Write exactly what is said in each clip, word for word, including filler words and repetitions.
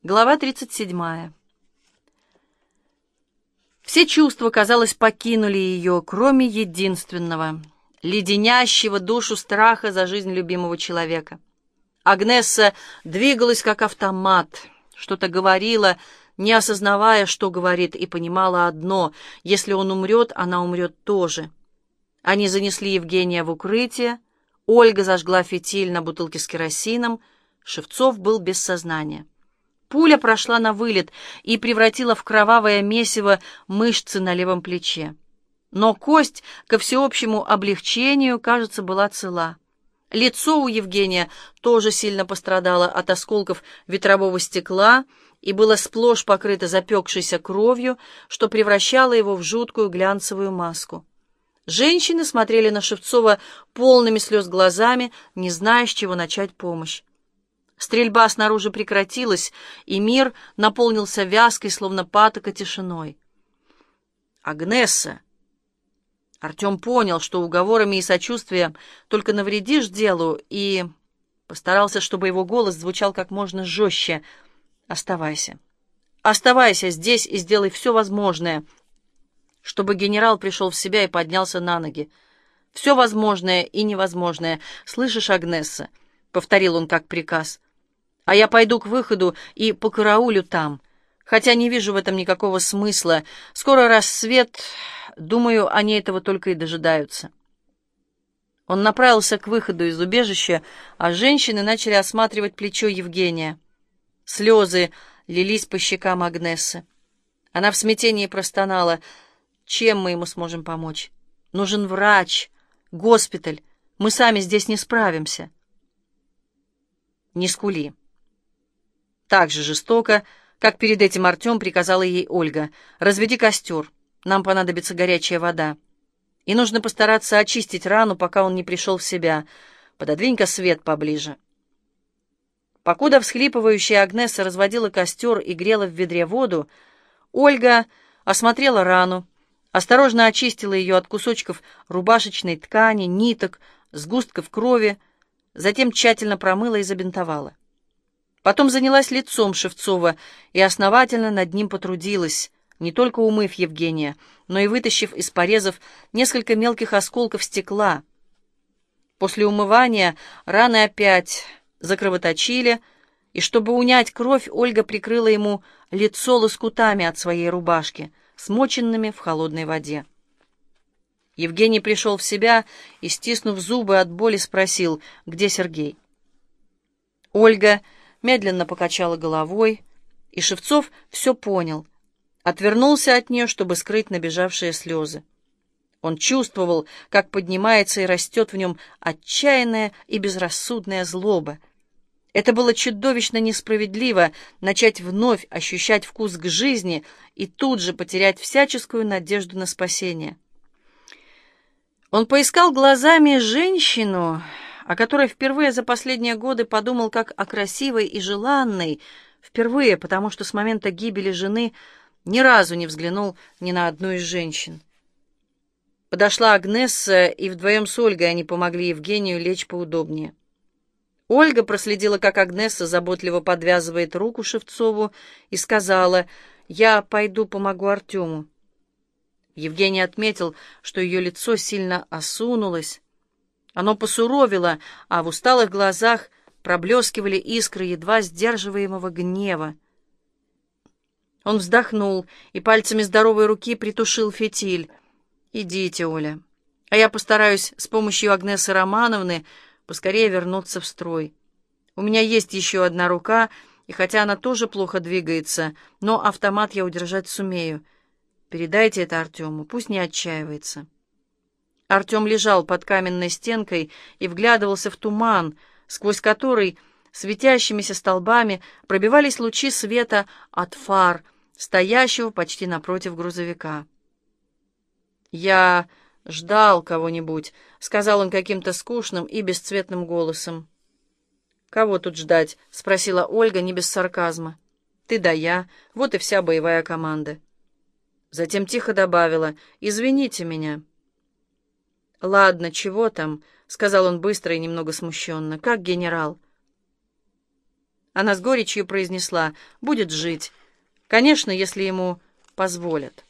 Глава тридцать седьмая. Все чувства, казалось, покинули ее, кроме единственного, леденящего душу страха за жизнь любимого человека. Агнесса двигалась как автомат, что-то говорила, не осознавая, что говорит, и понимала одно: если он умрет, она умрет тоже. Они занесли Евгения в укрытие, Ольга зажгла фитиль на бутылке с керосином, Шевцов был без сознания. Пуля прошла на вылет и превратила в кровавое месиво мышцы на левом плече. Но кость, ко всеобщему облегчению, кажется, была цела. Лицо у Евгения тоже сильно пострадало от осколков ветрового стекла и было сплошь покрыто запекшейся кровью, что превращало его в жуткую глянцевую маску. Женщины смотрели на Шевцова полными слез глазами, не зная, с чего начать помощь. Стрельба снаружи прекратилась, и мир наполнился вязкой, словно патока, тишиной. «Агнесса!» Артем понял, что уговорами и сочувствием только навредишь делу, и постарался, чтобы его голос звучал как можно жестче. «Оставайся. Оставайся здесь и сделай все возможное, чтобы генерал пришел в себя и поднялся на ноги. Все возможное и невозможное. Слышишь, Агнесса?» — повторил он как приказ. «А я пойду к выходу и покараулю там. Хотя не вижу в этом никакого смысла. Скоро рассвет. Думаю, они этого только и дожидаются». Он направился к выходу из убежища, а женщины начали осматривать плечо Евгения. Слезы лились по щекам Агнессы. Она в смятении простонала: «Чем мы ему сможем помочь? Нужен врач, госпиталь. Мы сами здесь не справимся». «Не скули». Так же жестоко, как перед этим Артем, приказала ей Ольга: «Разведи костер, нам понадобится горячая вода. И нужно постараться очистить рану, пока он не пришел в себя. Пододвинь-ка свет поближе». Покуда всхлипывающая Агнесса разводила костер и грела в ведре воду, Ольга осмотрела рану, осторожно очистила ее от кусочков рубашечной ткани, ниток, сгустков крови, затем тщательно промыла и забинтовала. Потом занялась лицом Шевцова и основательно над ним потрудилась, не только умыв Евгения, но и вытащив из порезов несколько мелких осколков стекла. После умывания раны опять закровоточили, и чтобы унять кровь, Ольга прикрыла ему лицо лоскутами от своей рубашки, смоченными в холодной воде. Евгений пришел в себя и, стиснув зубы от боли, спросил: «Где Сергей?» Ольга медленно покачала головой, и Шевцов все понял. Отвернулся от нее, чтобы скрыть набежавшие слезы. Он чувствовал, как поднимается и растет в нем отчаянная и безрассудная злоба. Это было чудовищно несправедливо — начать вновь ощущать вкус к жизни и тут же потерять всяческую надежду на спасение. Он поискал глазами женщину, о которой впервые за последние годы подумал как о красивой и желанной, впервые, потому что с момента гибели жены ни разу не взглянул ни на одну из женщин. Подошла Агнесса, и вдвоем с Ольгой они помогли Евгению лечь поудобнее. Ольга проследила, как Агнесса заботливо подвязывает руку Шевцову, и сказала: «Я пойду помогу Артему». Евгений отметил, что ее лицо сильно осунулось. Оно посуровило, а в усталых глазах проблескивали искры едва сдерживаемого гнева. Он вздохнул и пальцами здоровой руки притушил фитиль. «Идите, Оля, а я постараюсь с помощью Агнессы Романовны поскорее вернуться в строй. У меня есть еще одна рука, и хотя она тоже плохо двигается, но автомат я удержать сумею. Передайте это Артему, пусть не отчаивается». Артем лежал под каменной стенкой и вглядывался в туман, сквозь который светящимися столбами пробивались лучи света от фар, стоящего почти напротив грузовика. «Я ждал кого-нибудь», — сказал он каким-то скучным и бесцветным голосом. «Кого тут ждать?» — спросила Ольга не без сарказма. «Ты да я, вот и вся боевая команда». Затем тихо добавила: «Извините меня». «Ладно, чего там?» — сказал он быстро и немного смущенно. «Как генерал?» Она с горечью произнесла: «Будет жить. Конечно, если ему позволят».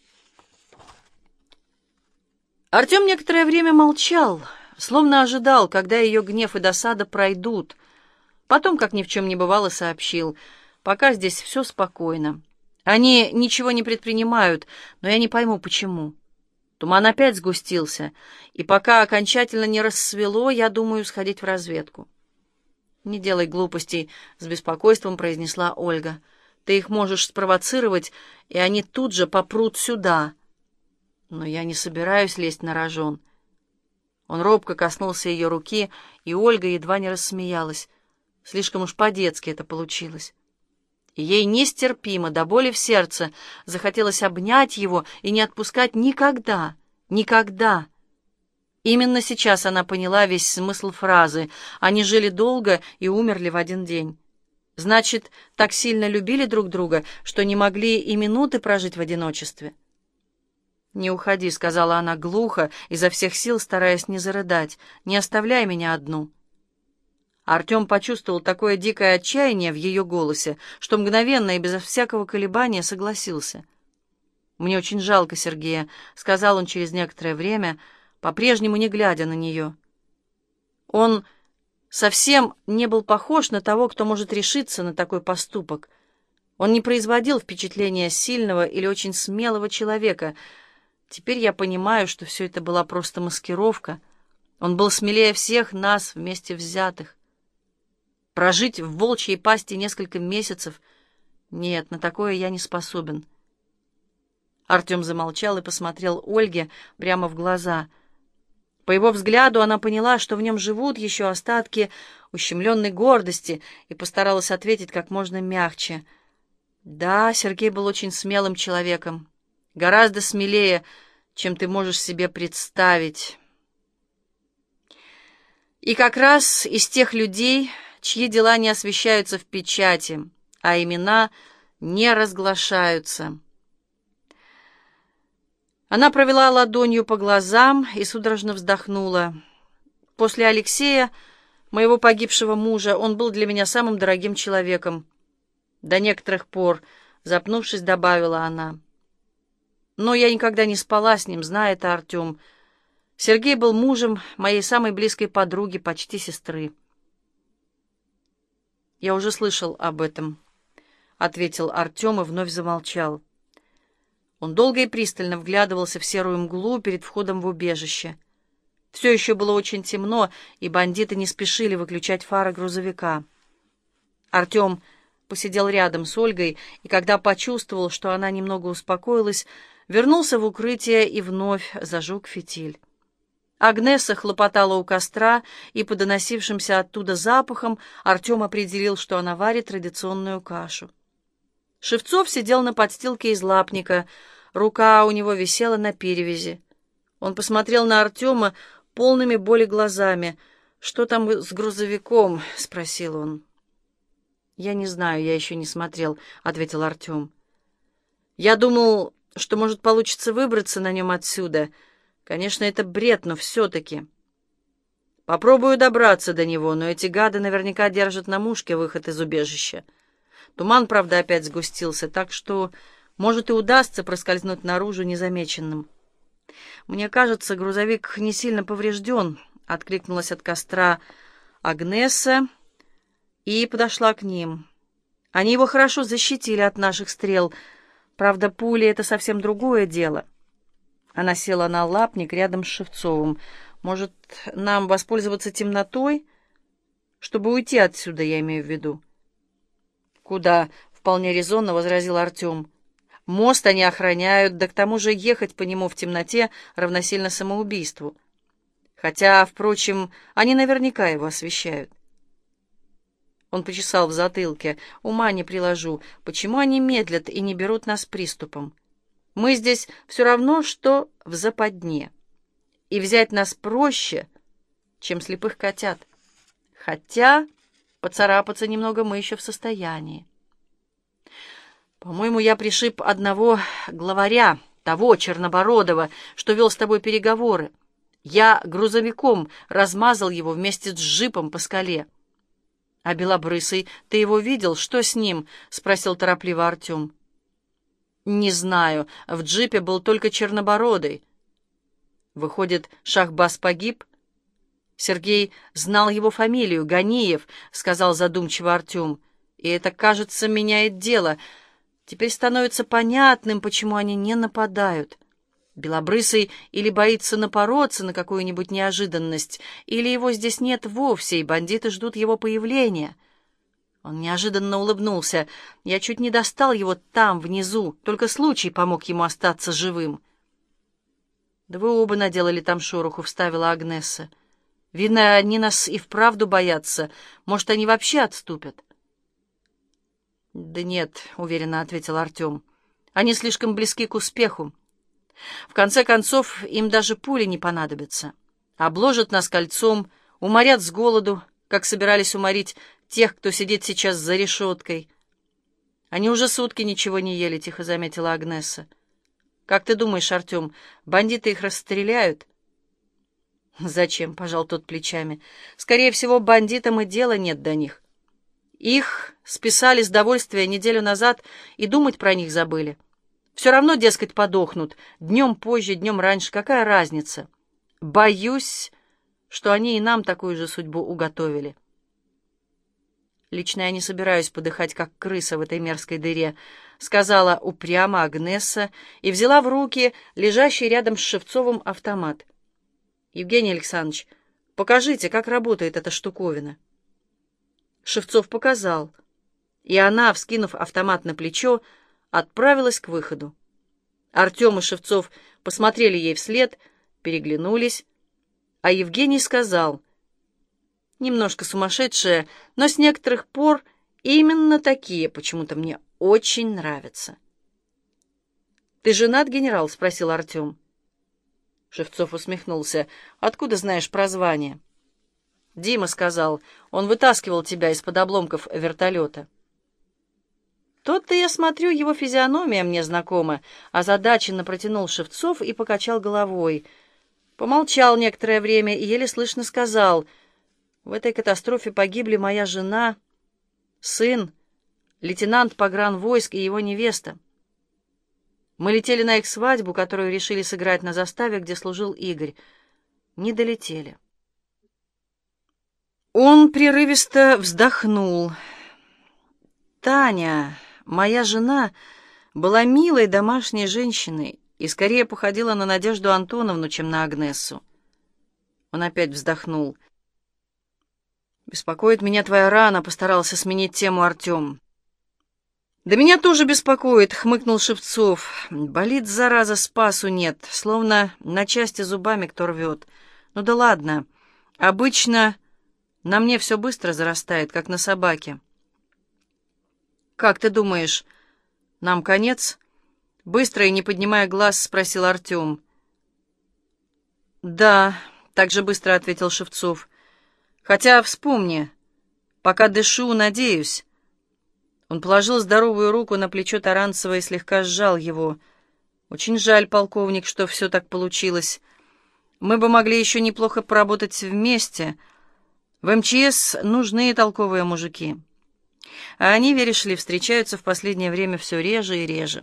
Артем некоторое время молчал, словно ожидал, когда ее гнев и досада пройдут. Потом, как ни в чем не бывало, сообщил: «Пока здесь все спокойно. Они ничего не предпринимают, но я не пойму, почему. Туман опять сгустился, и пока окончательно не рассвело, я думаю сходить в разведку». «Не делай глупостей», — с беспокойством произнесла Ольга. «Ты их можешь спровоцировать, и они тут же попрут сюда». «Но я не собираюсь лезть на рожон». Он робко коснулся ее руки, и Ольга едва не рассмеялась. Слишком уж по-детски это получилось. И ей нестерпимо, до боли в сердце, захотелось обнять его и не отпускать никогда, никогда. Именно сейчас она поняла весь смысл фразы. Они жили долго и умерли в один день. Значит, так сильно любили друг друга, что не могли и минуты прожить в одиночестве. «Не уходи», — сказала она глухо, изо всех сил стараясь не зарыдать. «Не оставляй меня одну». Артем почувствовал такое дикое отчаяние в ее голосе, что мгновенно и безо всякого колебания согласился. «Мне очень жалко Сергея», — сказал он через некоторое время, по-прежнему не глядя на нее. Он совсем не был похож на того, кто может решиться на такой поступок. Он не производил впечатления сильного или очень смелого человека. Теперь я понимаю, что все это была просто маскировка. Он был смелее всех нас вместе взятых. Прожить в волчьей пасти несколько месяцев — нет, на такое я не способен. Артем замолчал и посмотрел Ольге прямо в глаза. По его взгляду она поняла, что в нем живут еще остатки ущемленной гордости, и постаралась ответить как можно мягче. «Да, Сергей был очень смелым человеком. Гораздо смелее, чем ты можешь себе представить. И как раз из тех людей, чьи дела не освещаются в печати, а имена не разглашаются». Она провела ладонью по глазам и судорожно вздохнула. «После Алексея, моего погибшего мужа, он был для меня самым дорогим человеком. До некоторых пор», — запнувшись, добавила она. «Но я никогда не спала с ним, зная это Артем. Сергей был мужем моей самой близкой подруги, почти сестры». «Я уже слышал об этом», — ответил Артем и вновь замолчал. Он долго и пристально вглядывался в серую мглу перед входом в убежище. Все еще было очень темно, и бандиты не спешили выключать фары грузовика. Артем посидел рядом с Ольгой, и когда почувствовал, что она немного успокоилась, вернулся в укрытие и вновь зажег фитиль. Агнеса хлопотала у костра, и по доносившимся оттуда запахам Артем определил, что она варит традиционную кашу. Шевцов сидел на подстилке из лапника, рука у него висела на перевязи. Он посмотрел на Артема полными боли глазами. «Что там с грузовиком?» — спросил он. «Я не знаю, я еще не смотрел», — ответил Артем. «Я думал, что, может, получится выбраться на нем отсюда. Конечно, это бред, но все-таки. Попробую добраться до него, но эти гады наверняка держат на мушке выход из убежища. Туман, правда, опять сгустился, так что, может, и удастся проскользнуть наружу незамеченным». «Мне кажется, грузовик не сильно поврежден», — откликнулась от костра Агнеса и подошла к ним. «Они его хорошо защитили от наших стрел. Правда, пули — это совсем другое дело». Она села на лапник рядом с Шевцовым. «Может, нам воспользоваться темнотой, чтобы уйти отсюда, я имею в виду?» «Куда?» — вполне резонно возразил Артем. «Мост они охраняют, да к тому же ехать по нему в темноте равносильно самоубийству. Хотя, впрочем, они наверняка его освещают». Он почесал в затылке. «Ума не приложу. Почему они медлят и не берут нас приступом? Мы здесь все равно, что в западне. И взять нас проще, чем слепых котят. Хотя поцарапаться немного мы еще в состоянии. По-моему, я пришиб одного главаря, того чернобородого, что вел с тобой переговоры. Я грузовиком размазал его вместе с джипом по скале». «А Белобрысый, ты его видел? Что с ним?» — спросил торопливо Артем. «Не знаю. В джипе был только Чернобородый». «Выходит, Шахбаз погиб?» «Сергей знал его фамилию, Ганиев», — сказал задумчиво Артем. «И это, кажется, меняет дело. Теперь становится понятным, почему они не нападают. Белобрысый или боится напороться на какую-нибудь неожиданность, или его здесь нет вовсе, и бандиты ждут его появления». Он неожиданно улыбнулся. «Я чуть не достал его там, внизу, только случай помог ему остаться живым». «Да вы оба наделали там шороху», — вставила Агнесса. «Видно, они нас и вправду боятся. Может, они вообще отступят?» «Да нет», — уверенно ответил Артем. «Они слишком близки к успеху. В конце концов, им даже пули не понадобятся. Обложат нас кольцом, уморят с голоду, как собирались уморить тех, кто сидит сейчас за решеткой». «Они уже сутки ничего не ели», — тихо заметила Агнесса. «Как ты думаешь, Артем, бандиты их расстреляют?» «Зачем?» — пожал тот плечами. «Скорее всего, бандитам и дела нет до них. Их списали с довольствия неделю назад и думать про них забыли. Все равно, дескать, подохнут. Днем позже, днем раньше. Какая разница? Боюсь, что они и нам такую же судьбу уготовили». «Лично я не собираюсь подыхать, как крыса в этой мерзкой дыре», — сказала упрямо Агнесса и взяла в руки лежащий рядом с Шевцовым автомат. «Евгений Александрович, покажите, как работает эта штуковина». Шевцов показал, и она, вскинув автомат на плечо, отправилась к выходу. Артем и Шевцов посмотрели ей вслед, переглянулись, а Евгений сказал: «Немножко сумасшедшая, но с некоторых пор именно такие почему-то мне очень нравятся». «Ты женат, генерал?» — спросил Артем. Шевцов усмехнулся. «Откуда знаешь про звание?» «Дима сказал, он вытаскивал тебя из-под обломков вертолета». «Тот-то, я смотрю, его физиономия мне знакома», — озадаченно протянул Шевцов и покачал головой. Помолчал некоторое время и еле слышно сказал: «В этой катастрофе погибли моя жена, сын, лейтенант погранвойск и его невеста. Мы летели на их свадьбу, которую решили сыграть на заставе, где служил Игорь. Не долетели». Он прерывисто вздохнул. «Таня, моя жена, была милой домашней женщиной и скорее походила на Надежду Антоновну, чем на Агнессу». Он опять вздохнул. «Беспокоит меня твоя рана», — постарался сменить тему Артем. «Да меня тоже беспокоит», — хмыкнул Шевцов. «Болит, зараза, спасу нет, словно на части зубами кто рвет. Ну да ладно, обычно на мне все быстро зарастает, как на собаке». «Как ты думаешь, нам конец?» — быстро и не поднимая глаз спросил Артем. «Да», — так же быстро ответил Шевцов. «Хотя, вспомни, пока дышу, надеюсь». Он положил здоровую руку на плечо Таранцева и слегка сжал его. «Очень жаль, полковник, что все так получилось. Мы бы могли еще неплохо поработать вместе. В эм че эс нужны толковые мужики. А они, веришь ли, встречаются в последнее время все реже и реже.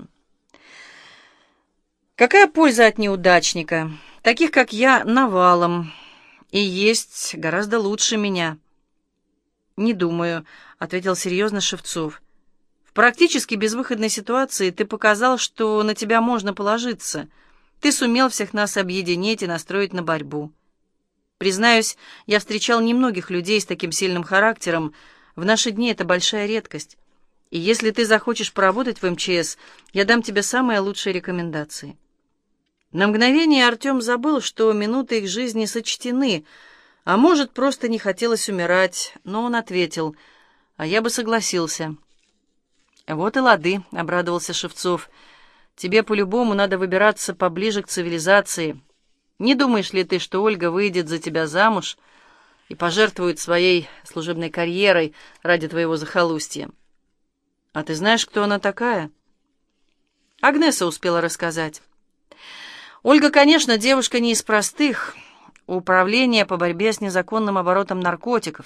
Какая польза от неудачника? Таких, как я, навалом. И есть гораздо лучше меня». «Не думаю», — ответил серьезно Шевцов. «В практически безвыходной ситуации ты показал, что на тебя можно положиться. Ты сумел всех нас объединить и настроить на борьбу. Признаюсь, я встречал немногих людей с таким сильным характером. В наши дни это большая редкость. И если ты захочешь поработать в эм че эс, я дам тебе самые лучшие рекомендации». На мгновение Артем забыл, что минуты их жизни сочтены, а может, просто не хотелось умирать, но он ответил: «А я бы согласился». «Вот и лады», — обрадовался Шевцов. «Тебе по-любому надо выбираться поближе к цивилизации. Не думаешь ли ты, что Ольга выйдет за тебя замуж и пожертвует своей служебной карьерой ради твоего захолустья?» «А ты знаешь, кто она такая?» Агнеса успела рассказать. «Ольга, конечно, девушка не из простых. Управление по борьбе с незаконным оборотом наркотиков.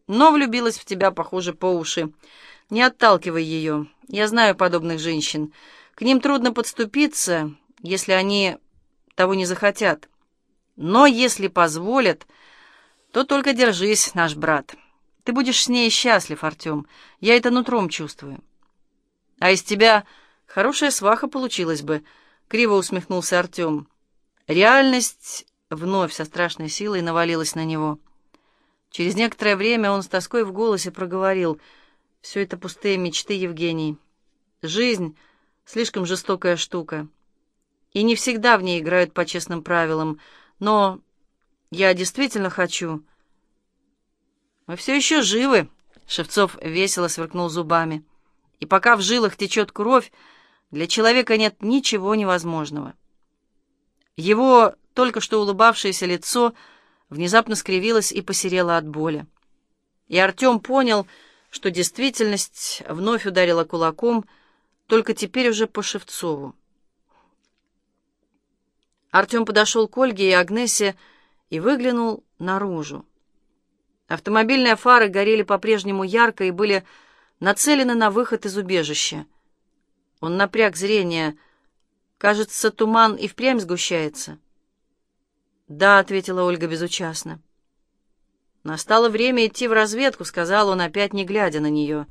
но влюбилась в тебя, похоже, по уши. Не отталкивай ее. Я знаю подобных женщин. К ним трудно подступиться, если они того не захотят. Но если позволят, то только держись, наш брат. Ты будешь с ней счастлив, Артем. Я это нутром чувствую. А из тебя хорошая сваха получилась бы, — криво усмехнулся Артем. Реальность вновь со страшной силой навалилась на него. Через некоторое время он с тоской в голосе проговорил: «Все это пустые мечты, Евгений. Жизнь — слишком жестокая штука, и не всегда в ней играют по честным правилам. Но я действительно хочу...» «Мы все еще живы», — Шевцов весело сверкнул зубами. «И пока в жилах течет кровь, для человека нет ничего невозможного». Его только что улыбавшееся лицо внезапно скривилось и посерело от боли. И Артем понял, что действительность вновь ударила кулаком, только теперь уже по Шевцову. Артем подошел к Ольге и Агнесе и выглянул наружу. Автомобильные фары горели по-прежнему ярко и были нацелены на выход из убежища. Он напряг зрение. Кажется, туман и впрямь сгущается. «Да», — ответила Ольга безучастно. «Настало время идти в разведку», — сказал он, опять не глядя на нее.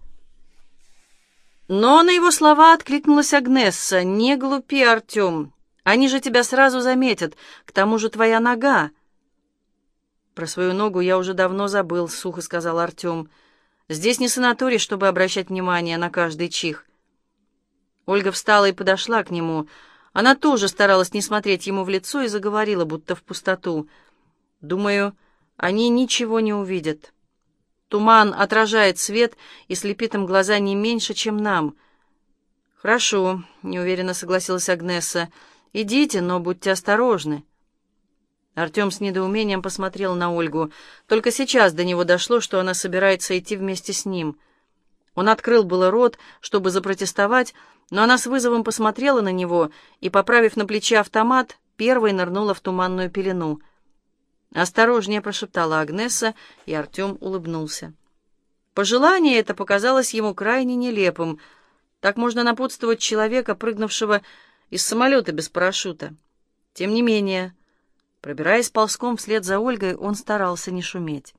Но на его слова откликнулась Агнесса. «Не глупи, Артем. Они же тебя сразу заметят. К тому же твоя нога». «Про свою ногу я уже давно забыл», — сухо сказал Артем. «Здесь не санаторий, чтобы обращать внимание на каждый чих». Ольга встала и подошла к нему. Она тоже старалась не смотреть ему в лицо и заговорила, будто в пустоту. «Думаю, они ничего не увидят. Туман отражает свет и слепит им глаза не меньше, чем нам». «Хорошо», — неуверенно согласилась Агнесса. «Идите, но будьте осторожны». Артем с недоумением посмотрел на Ольгу. Только сейчас до него дошло, что она собирается идти вместе с ним. Он открыл было рот, чтобы запротестовать, но она с вызовом посмотрела на него и, поправив на плече автомат, первой нырнула в туманную пелену. «Осторожнее», — прошептала Агнесса, и Артем улыбнулся. Пожелание это показалось ему крайне нелепым. Так можно напутствовать человека, прыгнувшего из самолета без парашюта. Тем не менее, пробираясь ползком вслед за Ольгой, он старался не шуметь.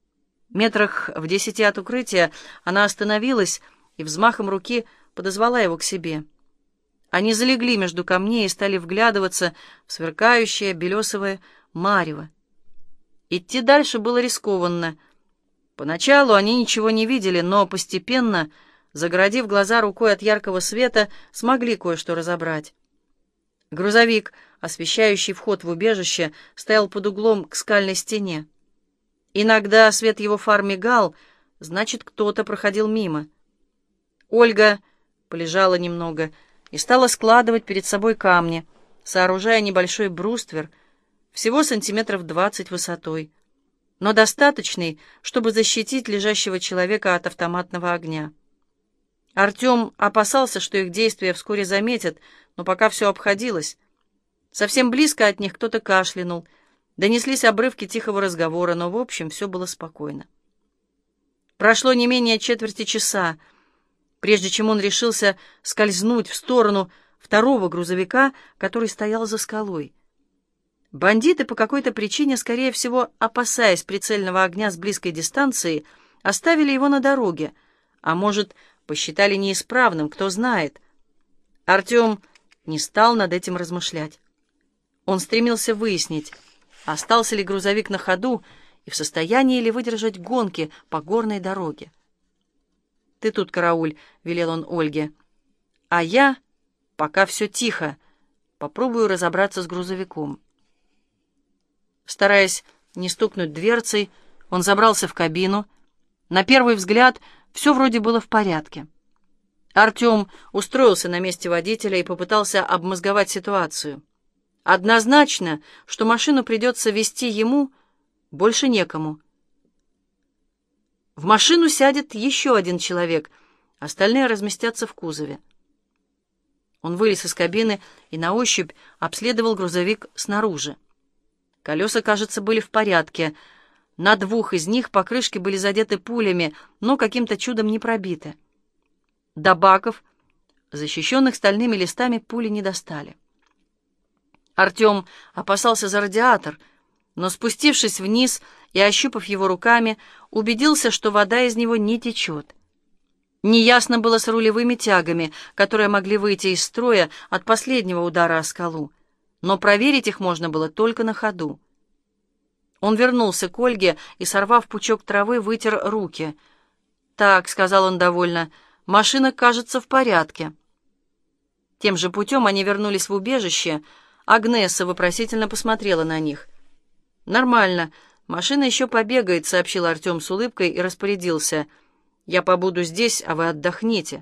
Метрах в десяти от укрытия она остановилась и взмахом руки подозвала его к себе. Они залегли между камней и стали вглядываться в сверкающее белесовое марево. Идти дальше было рискованно. Поначалу они ничего не видели, но постепенно, загородив глаза рукой от яркого света, смогли кое-что разобрать. Грузовик, освещающий вход в убежище, стоял под углом к скальной стене. Иногда свет его фар мигал, значит, кто-то проходил мимо. Ольга полежала немного и стала складывать перед собой камни, сооружая небольшой бруствер, всего сантиметров двадцать высотой, но достаточный, чтобы защитить лежащего человека от автоматного огня. Артем опасался, что их действия вскоре заметят, но пока все обходилось. Совсем близко от них кто-то кашлянул, донеслись обрывки тихого разговора, но в общем все было спокойно. Прошло не менее четверти часа, прежде чем он решился скользнуть в сторону второго грузовика, который стоял за скалой. Бандиты по какой-то причине, скорее всего, опасаясь прицельного огня с близкой дистанции, оставили его на дороге, а может, посчитали неисправным, кто знает. Артем не стал над этим размышлять. Он стремился выяснить, остался ли грузовик на ходу и в состоянии ли выдержать гонки по горной дороге. «Ты тут, карауль», — велел он Ольге, — «а я, пока все тихо, попробую разобраться с грузовиком». Стараясь не стукнуть дверцей, он забрался в кабину. На первый взгляд все вроде было в порядке. Артем устроился на месте водителя и попытался обмозговать ситуацию. Однозначно, что машину придется везти ему, больше некому. В машину сядет еще один человек, остальные разместятся в кузове. Он вылез из кабины и на ощупь обследовал грузовик снаружи. Колеса, кажется, были в порядке. На двух из них покрышки были задеты пулями, но каким-то чудом не пробиты. До баков, защищенных стальными листами, пули не достали. Артем опасался за радиатор, но, спустившись вниз и ощупав его руками, убедился, что вода из него не течет. Неясно было с рулевыми тягами, которые могли выйти из строя от последнего удара о скалу, но проверить их можно было только на ходу. Он вернулся к Ольге и, сорвав пучок травы, вытер руки. «Так», — сказал он довольно, — «машина, кажется, в порядке». Тем же путем они вернулись в убежище. Агнесса вопросительно посмотрела на них. «Нормально. Машина еще побегает», — сообщил Артем с улыбкой и распорядился. «Я побуду здесь, а вы отдохните».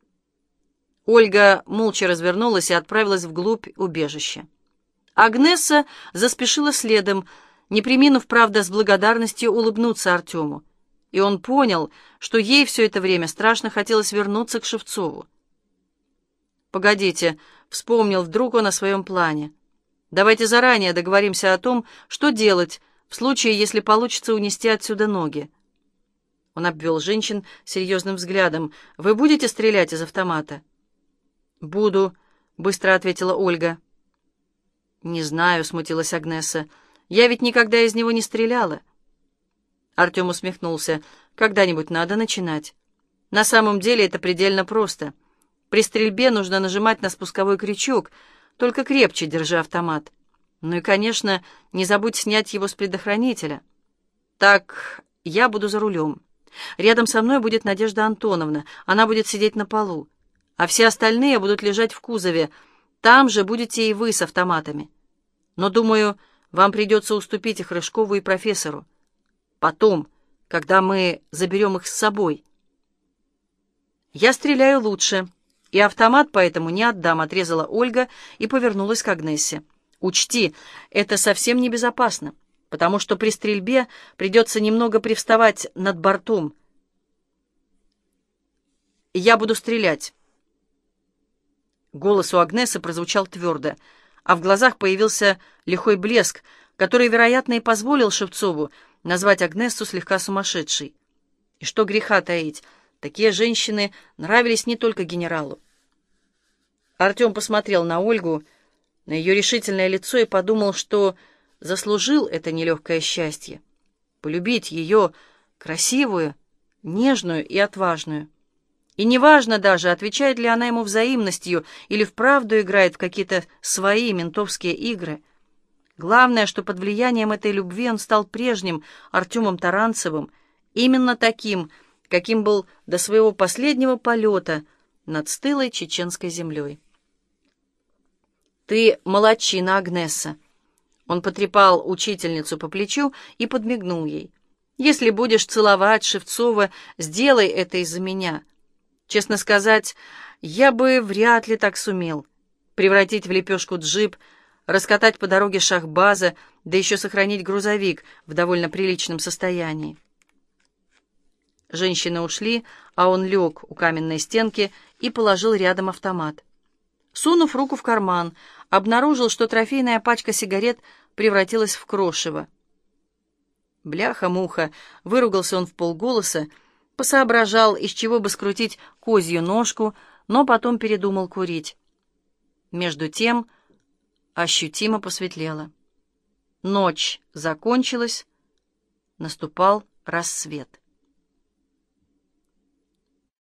Ольга молча развернулась и отправилась вглубь убежища. Агнесса заспешила следом, не преминув, правда, с благодарностью улыбнуться Артему. И он понял, что ей все это время страшно хотелось вернуться к Шевцову. «Погодите», — вспомнил вдруг он о своем плане. «Давайте заранее договоримся о том, что делать в случае, если получится унести отсюда ноги». Он обвел женщин серьезным взглядом. «Вы будете стрелять из автомата?» «Буду», — быстро ответила Ольга. «Не знаю», — смутилась Агнесса. «Я ведь никогда из него не стреляла». Артем усмехнулся. «Когда-нибудь надо начинать. На самом деле это предельно просто. При стрельбе нужно нажимать на спусковой крючок, только крепче держи автомат. Ну и, конечно, не забудь снять его с предохранителя. Так, я буду за рулем. Рядом со мной будет Надежда Антоновна. Она будет сидеть на полу. А все остальные будут лежать в кузове. Там же будете и вы с автоматами. Но, думаю, вам придется уступить их Рыжкову и профессору. Потом, когда мы заберем их с собой». «Я стреляю лучше, и автомат поэтому не отдам», — отрезала Ольга и повернулась к Агнессе. «Учти, это совсем небезопасно, потому что при стрельбе придется немного привставать над бортом. Я буду стрелять». Голос у Агнессы прозвучал твердо, а в глазах появился лихой блеск, который, вероятно, и позволил Шевцову назвать Агнессу слегка сумасшедшей. И что греха таить, такие женщины нравились не только генералу. Артем посмотрел на Ольгу, на ее решительное лицо и подумал, что заслужил это нелегкое счастье — полюбить ее, красивую, нежную и отважную. И неважно даже, отвечает ли она ему взаимностью или вправду играет в какие-то свои ментовские игры. Главное, что под влиянием этой любви он стал прежним Артемом Таранцевым, именно таким, каким был до своего последнего полета над стылой чеченской землей. «Ты молодчина, Агнесса!» Он потрепал учительницу по плечу и подмигнул ей. «Если будешь целовать Шевцова, сделай это из-за меня. Честно сказать, я бы вряд ли так сумел. Превратить в лепешку джип, раскатать по дороге шахбаза, да еще сохранить грузовик в довольно приличном состоянии». Женщины ушли, а он лег у каменной стенки и положил рядом автомат. Сунув руку в карман, обнаружил, что трофейная пачка сигарет превратилась в крошево. «Бляха-муха!» — выругался он вполголоса, посоображал, из чего бы скрутить козью ножку, но потом передумал курить. Между тем ощутимо посветлело. Ночь закончилась, наступал рассвет.